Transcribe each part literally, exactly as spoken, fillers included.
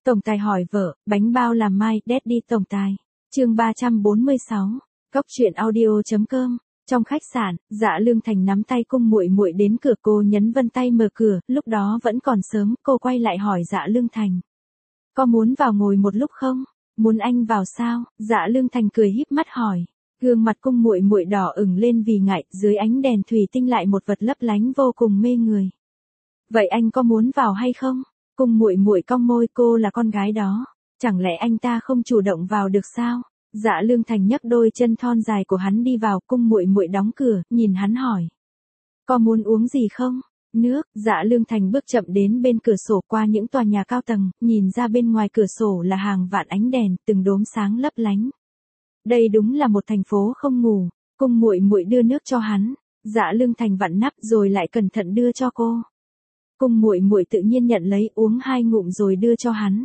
Tổng tài hỏi vợ, bánh bao làm mai, Daddy tổng tài. Chương ba trăm bốn mươi sáu. Cóc truyện audio chấm com. Trong khách sạn, Dạ Lương Thành nắm tay Cung Muội Muội đến cửa, cô nhấn vân tay mở cửa, lúc đó vẫn còn sớm, cô quay lại hỏi Dạ Lương Thành. Có muốn vào ngồi một lúc không? Muốn anh vào sao? Dạ Lương Thành cười híp mắt hỏi. Gương mặt Cung Muội Muội đỏ ửng lên vì ngại, dưới ánh đèn thủy tinh lại một vật lấp lánh vô cùng mê người. Vậy anh có muốn vào hay không? Cung Muội Muội cong môi, cô là con gái đó, chẳng lẽ anh ta không chủ động vào được sao? Dạ Lương Thành nhấc đôi chân thon dài của hắn đi vào, Cung Muội Muội đóng cửa, nhìn hắn hỏi. Có muốn uống gì không? Nước. Dạ Lương Thành bước chậm đến bên cửa sổ, qua những tòa nhà cao tầng, nhìn ra bên ngoài cửa sổ là hàng vạn ánh đèn, từng đốm sáng lấp lánh. Đây đúng là một thành phố không ngủ. Cung Muội Muội đưa nước cho hắn. Dạ Lương Thành vặn nắp rồi lại cẩn thận đưa cho cô. Cung Muội Muội tự nhiên nhận lấy, uống hai ngụm rồi đưa cho hắn.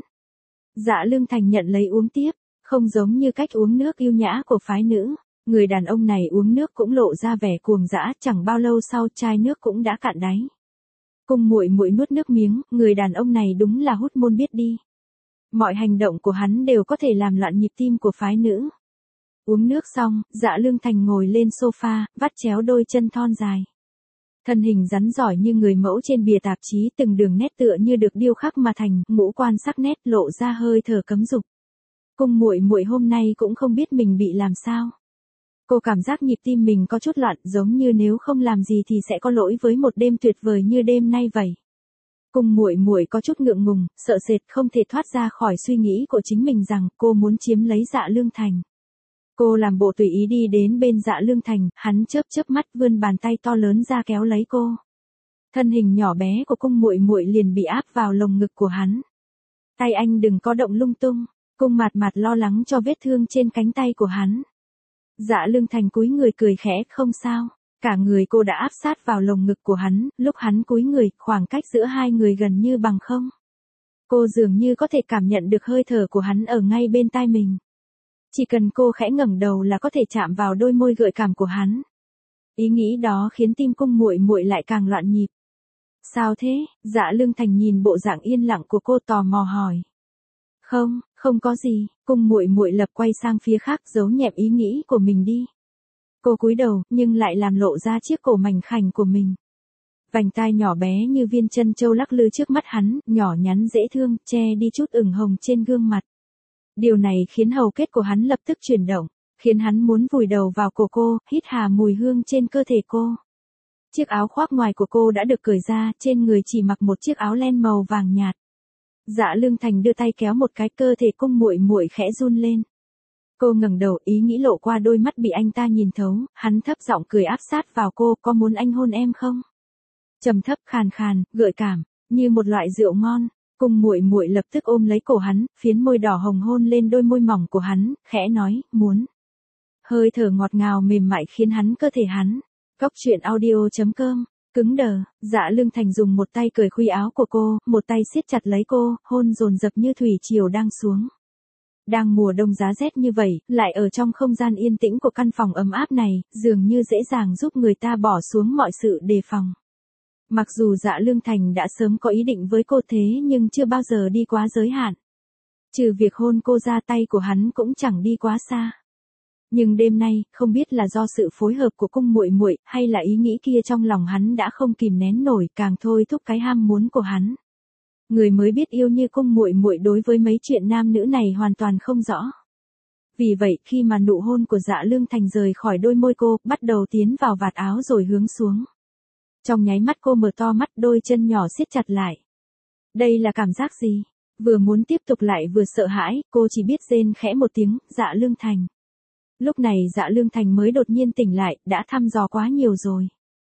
Dạ Lương Thành nhận lấy uống tiếp, không giống như cách uống nước yêu nhã của phái nữ. Người đàn ông này uống nước cũng lộ ra vẻ cuồng dã, chẳng bao lâu sau chai nước cũng đã cạn đáy. Cung Muội Muội nuốt nước miếng, người đàn ông này đúng là hút môn biết đi. Mọi hành động của hắn đều có thể làm loạn nhịp tim của phái nữ. Uống nước xong, Dạ Lương Thành ngồi lên sofa, vắt chéo đôi chân thon dài. Thân hình rắn giỏi như người mẫu trên bìa tạp chí, từng đường nét tựa như được điêu khắc mà thành, ngũ quan sắc nét, lộ ra hơi thở cấm dục. Cung Muội Muội hôm nay cũng không biết mình bị làm sao. Cô cảm giác nhịp tim mình có chút loạn, giống như nếu không làm gì thì sẽ có lỗi với một đêm tuyệt vời như đêm nay vậy. Cung Muội Muội có chút ngượng ngùng, sợ sệt, không thể thoát ra khỏi suy nghĩ của chính mình rằng cô muốn chiếm lấy Dạ Lương Thành. Cô làm bộ tùy ý đi đến bên Dạ Lương Thành, hắn chớp chớp mắt vươn bàn tay to lớn ra kéo lấy cô. Thân hình nhỏ bé của Cung Muội Muội liền bị áp vào lồng ngực của hắn. Tay anh đừng có động lung tung. Cung Mạt Mạt lo lắng cho vết thương trên cánh tay của hắn. Dạ Lương Thành cúi người cười khẽ, không sao. Cả người cô đã áp sát vào lồng ngực của hắn, lúc hắn cúi người, khoảng cách giữa hai người gần như bằng không. Cô dường như có thể cảm nhận được hơi thở của hắn ở ngay bên tai mình. Chỉ cần cô khẽ ngẩng đầu là có thể chạm vào đôi môi gợi cảm của hắn. Ý nghĩ đó khiến tim Cung Muội Muội lại càng loạn nhịp. Sao thế? Dạ Lương Thành nhìn bộ dạng yên lặng của cô tò mò hỏi. Không, không có gì. Cung Muội Muội lập quay sang phía khác, giấu nhẹm ý nghĩ của mình đi. Cô cúi đầu, nhưng lại làm lộ ra chiếc cổ mảnh khảnh của mình. Vành tai nhỏ bé như viên chân châu lắc lư trước mắt hắn, nhỏ nhắn dễ thương, che đi chút ửng hồng trên gương mặt. Điều này khiến hầu kết của hắn lập tức chuyển động, khiến hắn muốn vùi đầu vào cổ cô, hít hà mùi hương trên cơ thể cô. Chiếc áo khoác ngoài của cô đã được cởi ra, trên người chỉ mặc một chiếc áo len màu vàng nhạt. Dạ Lương Thành đưa tay kéo một cái, cơ thể Cung Muội Muội khẽ run lên. Cô ngẩng đầu, ý nghĩ lộ qua đôi mắt bị anh ta nhìn thấu, hắn thấp giọng cười áp sát vào cô, có muốn anh hôn em không? Trầm thấp, khàn khàn, gợi cảm, như một loại rượu ngon. Cung Muội Muội lập tức ôm lấy cổ hắn, phiến môi đỏ hồng hôn lên đôi môi mỏng của hắn, khẽ nói, muốn. Hơi thở ngọt ngào mềm mại khiến hắn cơ thể hắn. Cóc truyện audio chấm com. Cứng đờ. Dạ Lương Thành dùng một tay cởi khuy áo của cô, một tay siết chặt lấy cô, hôn dồn dập như thủy triều đang xuống. Đang mùa đông giá rét như vậy, lại ở trong không gian yên tĩnh của căn phòng ấm áp này, dường như dễ dàng giúp người ta bỏ xuống mọi sự đề phòng. Mặc dù Dạ Lương Thành đã sớm có ý định với cô thế nhưng chưa bao giờ đi quá giới hạn. Trừ việc hôn cô ra, tay của hắn cũng chẳng đi quá xa. Nhưng đêm nay, không biết là do sự phối hợp của Cung Muội Muội hay là ý nghĩ kia trong lòng hắn đã không kìm nén nổi, càng thôi thúc cái ham muốn của hắn. Người mới biết yêu như Cung Muội Muội đối với mấy chuyện nam nữ này hoàn toàn không rõ. Vì vậy, khi mà nụ hôn của Dạ Lương Thành rời khỏi đôi môi cô, bắt đầu tiến vào vạt áo rồi hướng xuống. Trong nháy mắt cô mở to mắt, đôi chân nhỏ siết chặt lại. Đây là cảm giác gì? Vừa muốn tiếp tục lại vừa sợ hãi, cô chỉ biết rên khẽ một tiếng, Dạ Lương Thành. Lúc này Dạ Lương Thành mới đột nhiên tỉnh lại, đã thăm dò quá nhiều rồi.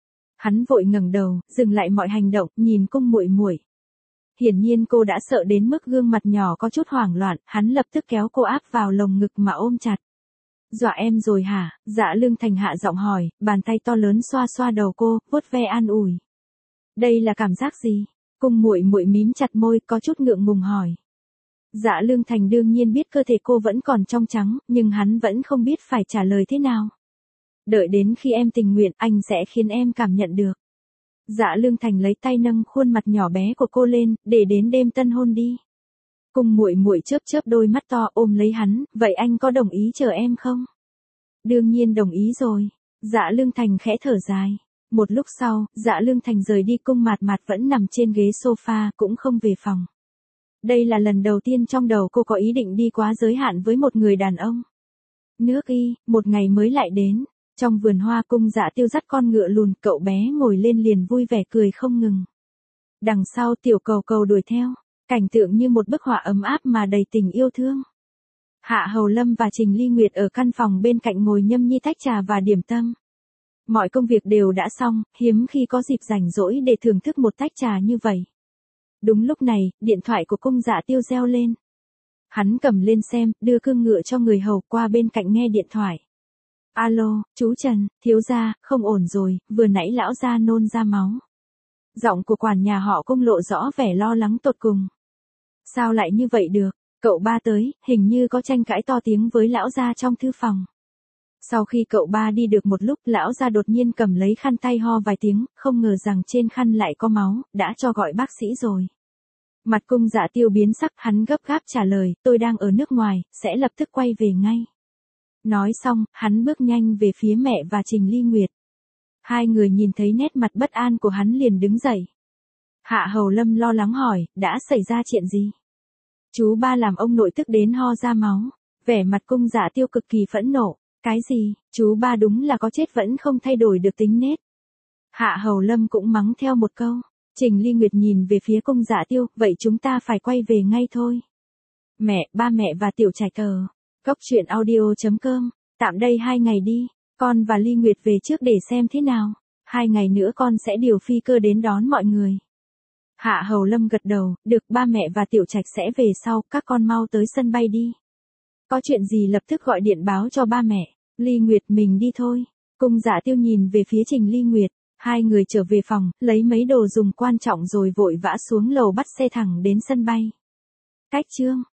Hắn vội ngẩng đầu, dừng lại mọi hành động, nhìn Cung Muội Muội. Hiển nhiên cô đã sợ đến mức gương mặt nhỏ có chút hoảng loạn, hắn lập tức kéo cô áp vào lồng ngực mà ôm chặt. Dọa em rồi hả? Dạ Lương Thành hạ giọng hỏi, bàn tay to lớn xoa xoa đầu cô, vuốt ve an ủi. Đây là cảm giác gì? Cung Muội Muội mím chặt môi, có chút ngượng ngùng hỏi. Dạ Lương Thành đương nhiên biết cơ thể cô vẫn còn trong trắng, nhưng hắn vẫn không biết phải trả lời thế nào. Đợi đến khi em tình nguyện, anh sẽ khiến em cảm nhận được. Dạ Lương Thành lấy tay nâng khuôn mặt nhỏ bé của cô lên, để đến đêm tân hôn đi. Cung muội muội chớp chớp đôi mắt to ôm lấy hắn, vậy anh có đồng ý chờ em không? Đương nhiên đồng ý rồi. Dạ Lương Thành khẽ thở dài. Một lúc sau, Dạ Lương Thành rời đi, Cung Mạt Mạt vẫn nằm trên ghế sofa cũng không về phòng. Đây là lần đầu tiên trong đầu cô có ý định đi quá giới hạn với một người đàn ông. Nước y, một ngày mới lại đến. Trong vườn hoa, Cung Dạ Tiêu dắt con ngựa lùn, cậu bé ngồi lên liền vui vẻ cười không ngừng. Đằng sau tiểu cầu cầu đuổi theo, cảnh tượng như một bức họa ấm áp mà đầy tình yêu thương. Hạ Hầu Lâm và Trình Ly Nguyệt ở căn phòng bên cạnh ngồi nhâm nhi tách trà và điểm tâm. Mọi công việc đều đã xong, hiếm khi có dịp rảnh rỗi để thưởng thức một tách trà như vậy. Đúng lúc này, điện thoại của Cung Dạ Tiêu reo lên. Hắn cầm lên xem, đưa cương ngựa cho người hầu qua bên cạnh nghe điện thoại. Alo, chú Trần, thiếu gia, không ổn rồi, vừa nãy lão gia nôn ra máu. Giọng của quản nhà họ Cung lộ rõ vẻ lo lắng tột cùng. Sao lại như vậy được, cậu ba tới, hình như có tranh cãi to tiếng với lão gia trong thư phòng. Sau khi cậu ba đi được một lúc, lão gia đột nhiên cầm lấy khăn tay ho vài tiếng, không ngờ rằng trên khăn lại có máu, đã cho gọi bác sĩ rồi. Mặt Cung Dạ Tiêu biến sắc, hắn gấp gáp trả lời, tôi đang ở nước ngoài, sẽ lập tức quay về ngay. Nói xong, hắn bước nhanh về phía mẹ và Trình Ly Nguyệt. Hai người nhìn thấy nét mặt bất an của hắn liền đứng dậy. Hạ Hầu Lâm lo lắng hỏi, đã xảy ra chuyện gì? Chú ba làm ông nội tức đến ho ra máu. Vẻ mặt Cung Dạ Tiêu cực kỳ phẫn nộ. Cái gì, chú ba đúng là có chết vẫn không thay đổi được tính nết. Hạ Hầu Lâm cũng mắng theo một câu. Trình Ly Nguyệt nhìn về phía Cung Dạ Tiêu, vậy chúng ta phải quay về ngay thôi. Mẹ, ba mẹ và tiểu trạch tờ. Cốc truyện audio chấm com, tạm đây hai ngày đi, con và Ly Nguyệt về trước để xem thế nào. Hai ngày nữa con sẽ điều phi cơ đến đón mọi người. Hạ Hầu Lâm gật đầu, được, ba mẹ và tiểu trạch sẽ về sau, các con mau tới sân bay đi. Có chuyện gì lập tức gọi điện báo cho ba mẹ. Ly Nguyệt, mình đi thôi. Cung Dạ Tiêu nhìn về phía Trình Ly Nguyệt. Hai người trở về phòng, lấy mấy đồ dùng quan trọng rồi vội vã xuống lầu bắt xe thẳng đến sân bay. Cách chương